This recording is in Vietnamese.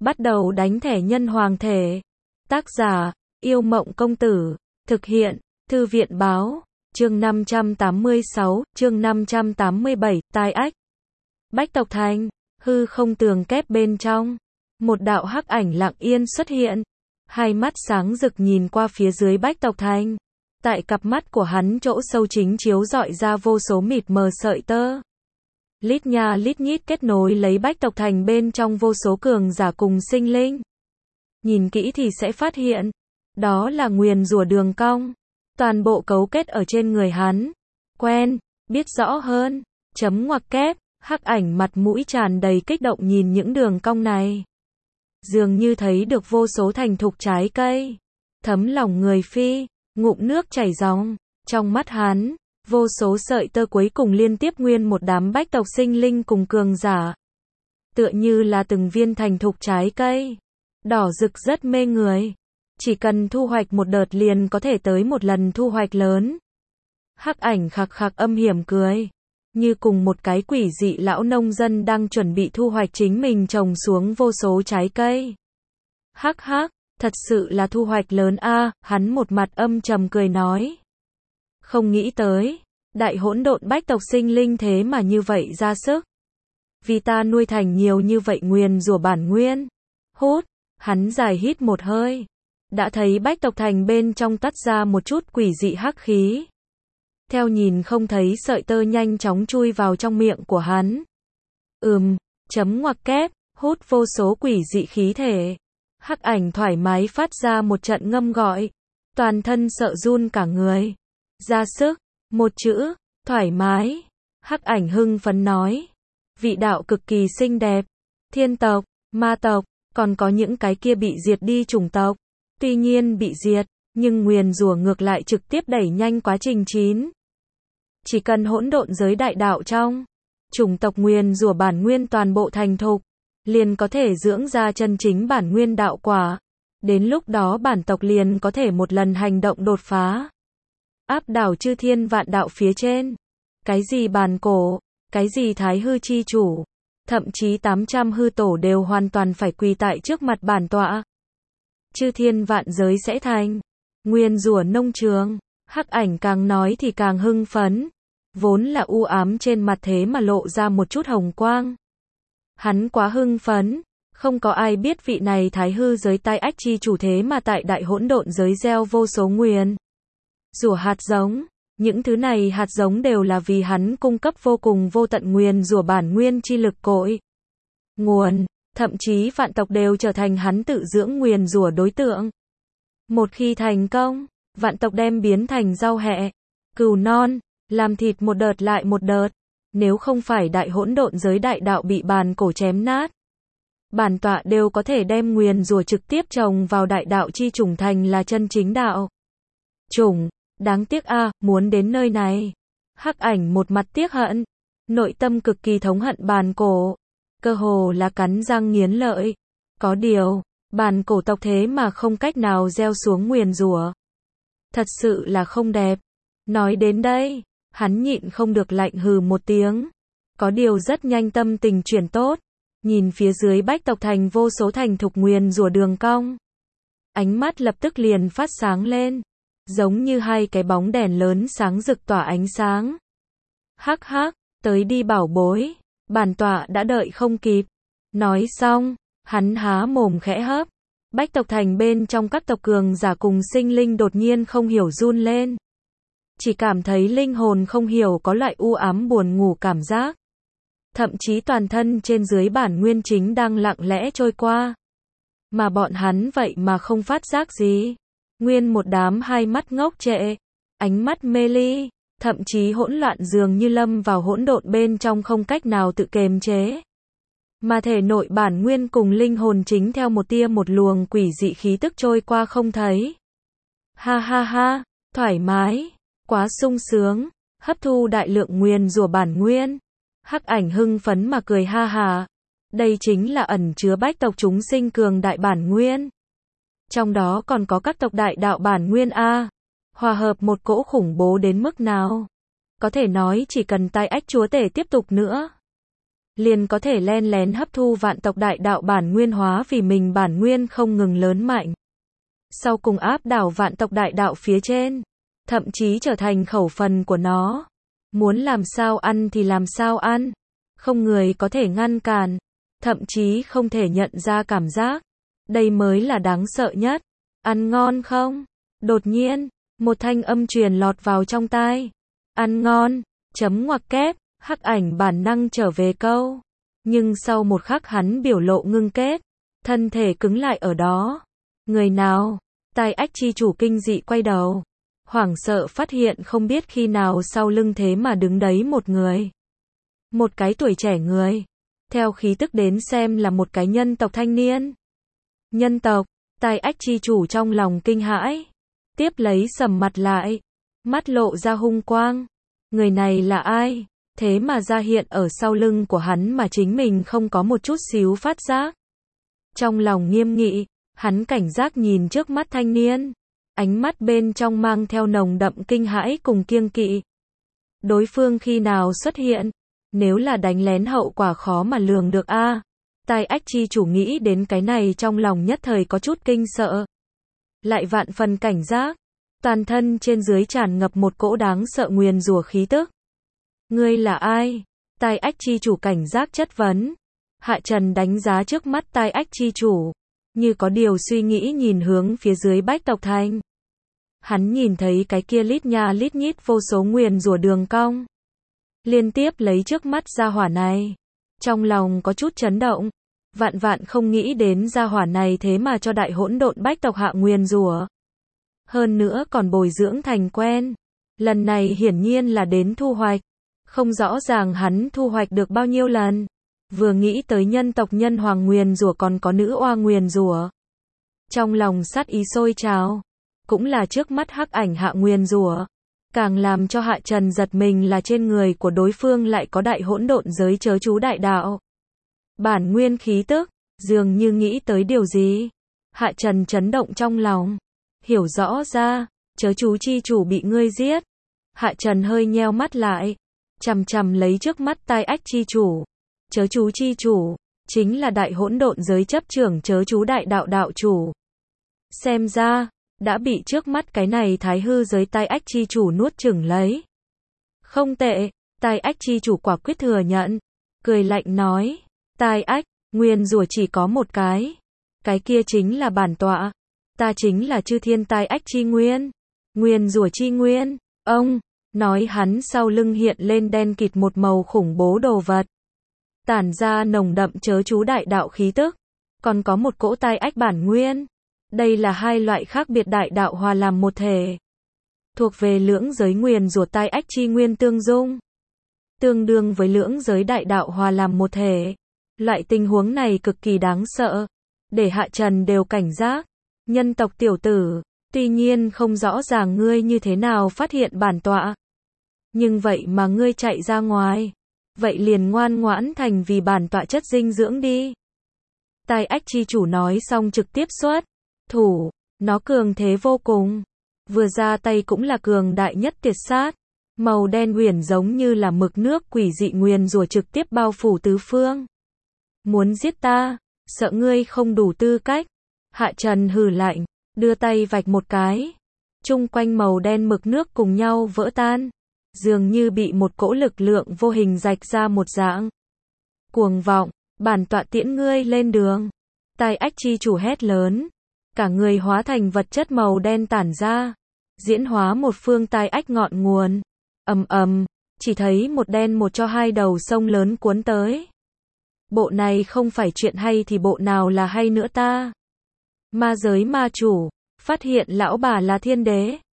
Bắt đầu đánh thẻ nhân hoàng thể. Tác giả, Yêu Mộng Công Tử. Thực hiện, Thư viện Báo. Chương 586, chương 587, tai ách. Bách Tộc Thành, hư không tường kép bên trong. Một đạo hắc ảnh lặng yên xuất hiện. Hai mắt sáng rực nhìn qua phía dưới Bách Tộc Thành. Tại cặp mắt của hắn chỗ sâu chính chiếu rọi ra vô số mịt mờ sợi tơ. Lít nha lít nhít kết nối lấy Bách Tộc Thành bên trong vô số cường giả cùng sinh linh. Nhìn kỹ thì sẽ phát hiện, đó là nguyền rủa đường cong. Toàn bộ cấu kết ở trên người hắn. Quen, biết rõ hơn, chấm ngoặc kép, hắc ảnh mặt mũi tràn đầy kích động nhìn những đường cong này. Dường như thấy được vô số thành thục trái cây. Thấm lòng người phi, ngụm nước chảy ròng. Trong mắt hắn, vô số sợi tơ cuối cùng liên tiếp nguyên một đám bách tộc sinh linh cùng cường giả. Tựa như là từng viên thành thục trái cây. Đỏ rực rất mê người. Chỉ cần thu hoạch một đợt liền có thể tới một lần thu hoạch lớn. Hắc ảnh khạc khạc âm hiểm cười. Như cùng một cái quỷ dị lão nông dân đang chuẩn bị thu hoạch chính mình trồng xuống vô số trái cây. Hắc hắc, thật sự là thu hoạch lớn a, hắn một mặt âm trầm cười nói. Không nghĩ tới, đại hỗn độn bách tộc sinh linh thế mà như vậy ra sức. Vì ta nuôi thành nhiều như vậy nguyền rủa bản nguyên. Hút, hắn dài hít một hơi. Đã thấy Bách Tộc Thành bên trong tắt ra một chút quỷ dị hắc khí. Theo nhìn không thấy sợi tơ nhanh chóng chui vào trong miệng của hắn. Chấm ngoặc kép, hút vô số quỷ dị khí thể. Hắc ảnh thoải mái phát ra một trận ngâm gọi. Toàn thân sợ run cả người. Ra sức, một chữ, thoải mái. Hắc ảnh hưng phấn nói. Vị đạo cực kỳ xinh đẹp. Thiên tộc, ma tộc, còn có những cái kia bị diệt đi chủng tộc. Tuy nhiên bị diệt, nhưng nguyền rủa ngược lại trực tiếp đẩy nhanh quá trình chín. Chỉ cần hỗn độn giới đại đạo trong chủng tộc nguyền rủa bản nguyên toàn bộ thành thục, liền có thể dưỡng ra chân chính bản nguyên đạo quả. Đến lúc đó bản tộc liền có thể một lần hành động đột phá. Áp đảo chư thiên vạn đạo phía trên. Cái gì bàn cổ, cái gì thái hư chi chủ, thậm chí 800 hư tổ đều hoàn toàn phải quỳ tại trước mặt bản tọa. Chư thiên vạn giới sẽ thành nguyên rủa nông trường. Hắc ảnh càng nói thì càng hưng phấn. Vốn là u ám trên mặt thế mà lộ ra một chút hồng quang. Hắn quá hưng phấn. Không có ai biết vị này thái hư giới tai ách chi chủ thế mà tại đại hỗn độn giới gieo vô số nguyền rủa hạt giống. Những thứ này hạt giống đều là vì hắn cung cấp vô cùng vô tận nguyền rủa bản nguyên chi lực cội nguồn. Thậm chí vạn tộc đều trở thành hắn tự dưỡng nguyền rủa đối tượng. Một khi thành công, vạn tộc đem biến thành rau hẹ, cừu non, làm thịt một đợt lại một đợt. Nếu không phải đại hỗn độn giới đại đạo bị bàn cổ chém nát, bản tọa đều có thể đem nguyền rủa trực tiếp trồng vào đại đạo chi chủng thành là chân chính đạo chủng. Đáng tiếc a, muốn đến nơi này. Hắc ảnh một mặt tiếc hận, nội tâm cực kỳ thống hận bàn cổ. Cơ hồ là cắn răng nghiến lợi. Có điều, bàn cổ tộc thế mà không cách nào gieo xuống nguyền rủa. Thật sự là không đẹp. Nói đến đây, hắn nhịn không được lạnh hừ một tiếng. Có điều rất nhanh tâm tình chuyển tốt. Nhìn phía dưới Bách Tộc Thành vô số thành thục nguyền rủa đường cong. Ánh mắt lập tức liền phát sáng lên. Giống như hai cái bóng đèn lớn sáng rực tỏa ánh sáng. Hắc hắc, tới đi bảo bối. Bản tọa đã đợi không kịp. Nói xong, hắn há mồm khẽ hấp. Bách Tộc Thành bên trong các tộc cường giả cùng sinh linh đột nhiên không hiểu run lên. Chỉ cảm thấy linh hồn không hiểu có loại u ám buồn ngủ cảm giác. Thậm chí toàn thân trên dưới bản nguyên chính đang lặng lẽ trôi qua. Mà bọn hắn vậy mà không phát giác gì. Nguyên một đám hai mắt ngốc trệ, ánh mắt mê ly, thậm chí hỗn loạn dường như lâm vào hỗn độn bên trong không cách nào tự kiềm chế. Mà thể nội bản nguyên cùng linh hồn chính theo một tia một luồng quỷ dị khí tức trôi qua không thấy. Ha ha ha, thoải mái, quá sung sướng, hấp thu đại lượng nguyền rủa bản nguyên. Hắc ảnh hưng phấn mà cười ha hà. Đây chính là ẩn chứa bách tộc chúng sinh cường đại bản nguyên. Trong đó còn có các tộc đại đạo bản nguyên a. Hòa hợp một cỗ khủng bố đến mức nào. Có thể nói chỉ cần tai ách chúa tể tiếp tục nữa. liền có thể len lén hấp thu vạn tộc đại đạo bản nguyên hóa vì mình bản nguyên không ngừng lớn mạnh. Sau cùng áp đảo vạn tộc đại đạo phía trên, thậm chí trở thành khẩu phần của nó. Muốn làm sao ăn thì làm sao ăn, không người có thể ngăn cản, thậm chí không thể nhận ra cảm giác. Đây mới là đáng sợ nhất. Ăn ngon không? Đột nhiên, một thanh âm truyền lọt vào trong tai. Ăn ngon, chấm ngoặc kép, Hắc Ảnh bản năng trở về câu. Nhưng sau một khắc hắn biểu lộ ngưng kết, thân thể cứng lại ở đó. Người nào? Tai Ách chi chủ kinh dị quay đầu. Hoảng sợ phát hiện không biết khi nào sau lưng thế mà đứng đấy một người. Một cái tuổi trẻ người. Theo khí tức đến xem là một cái nhân tộc thanh niên. Nhân tộc, Tai Ách chi chủ trong lòng kinh hãi. Tiếp lấy sầm mặt lại. Mắt lộ ra hung quang. Người này là ai? Thế mà ra hiện ở sau lưng của hắn mà chính mình không có một chút xíu phát giác. Trong lòng nghiêm nghị, hắn cảnh giác nhìn trước mắt thanh niên. Ánh mắt bên trong mang theo nồng đậm kinh hãi cùng kiêng kỵ. Đối phương khi nào xuất hiện? Nếu là đánh lén hậu quả khó mà lường được a. Tai Ách chi chủ nghĩ đến cái này trong lòng nhất thời có chút kinh sợ. Lại vạn phần cảnh giác. Toàn thân trên dưới tràn ngập một cỗ đáng sợ nguyền rủa khí tức. Ngươi là ai? Tai Ách chi chủ cảnh giác chất vấn. Hạ Trần đánh giá trước mắt Tai Ách chi chủ, như có điều suy nghĩ nhìn hướng phía dưới Bách Tộc Thành. Hắn nhìn thấy cái kia lít nha lít nhít vô số nguyền rủa đường cong. Liên tiếp lấy trước mắt gia hỏa này. Trong lòng có chút chấn động. Vạn vạn không nghĩ đến gia hỏa này thế mà cho đại hỗn độn Bách Tộc hạ nguyền rủa. Hơn nữa còn bồi dưỡng thành quen. Lần này hiển nhiên là đến thu hoạch. Không rõ ràng hắn thu hoạch được bao nhiêu lần. Vừa nghĩ tới nhân tộc nhân hoàng nguyền rủa còn có nữ oa nguyền rủa. Trong lòng sát ý sôi trào. Cũng là trước mắt Hắc Ảnh hạ nguyền rủa. Càng làm cho Hạ Trần giật mình là trên người của đối phương lại có đại hỗn độn giới chớ chú đại đạo. Bản nguyên khí tức, dường như nghĩ tới điều gì. Hạ Trần chấn động trong lòng. Hiểu rõ ra, chớ chú chi chủ bị ngươi giết. Hạ Trần hơi nheo mắt lại. Chằm chằm lấy trước mắt Tai Ách chi chủ. Chớ chú chi chủ, chính là đại hỗn độn giới chấp trưởng chớ chú đại đạo đạo chủ. Xem ra, đã bị trước mắt cái này thái hư giới Tai Ách chi chủ nuốt chửng lấy. Không tệ, Tai Ách chi chủ quả quyết thừa nhận. Cười lạnh nói, Tai Ách, nguyên rủa chỉ có một cái. Cái kia chính là bản tọa. Ta chính là chư thiên Tai Ách chi nguyên. Nguyên rủa chi nguyên, ông. Nói hắn sau lưng hiện lên đen kịt một màu khủng bố đồ vật. Tản ra nồng đậm chớ chú đại đạo khí tức. Còn có một cỗ Tai Ách bản nguyên. Đây là hai loại khác biệt đại đạo hòa làm một thể. Thuộc về lưỡng giới nguyền rủa Tai Ách chi nguyên tương dung. Tương đương với lưỡng giới đại đạo hòa làm một thể. Loại tình huống này cực kỳ đáng sợ. Để Hạ Trần đều cảnh giác. Nhân tộc tiểu tử, tuy nhiên không rõ ràng ngươi như thế nào phát hiện bản tọa. Nhưng vậy mà ngươi chạy ra ngoài. Vậy liền ngoan ngoãn thành vì bản tọa chất dinh dưỡng đi. Tai Ách chi chủ nói xong trực tiếp xuất thủ, nó cường thế vô cùng. Vừa ra tay cũng là cường đại nhất tuyệt sát. Màu đen huyền giống như là mực nước quỷ dị nguyền rủa trực tiếp bao phủ tứ phương. Muốn giết ta, sợ ngươi không đủ tư cách. Hạ Trần hừ lạnh, đưa tay vạch một cái. Chung quanh màu đen mực nước cùng nhau vỡ tan. Dường như bị một cỗ lực lượng vô hình rạch ra một dạng. Cuồng vọng, bản tọa tiễn ngươi lên đường. Tai Ách chi chủ hét lớn. Cả người hóa thành vật chất màu đen tản ra. Diễn hóa một phương Tai Ách ngọn nguồn. Ầm ầm, chỉ thấy một đen một cho hai đầu sông lớn cuốn tới. Bộ này không phải chuyện hay thì bộ nào là hay nữa ta? Ma giới ma chủ, phát hiện lão bà là thiên đế.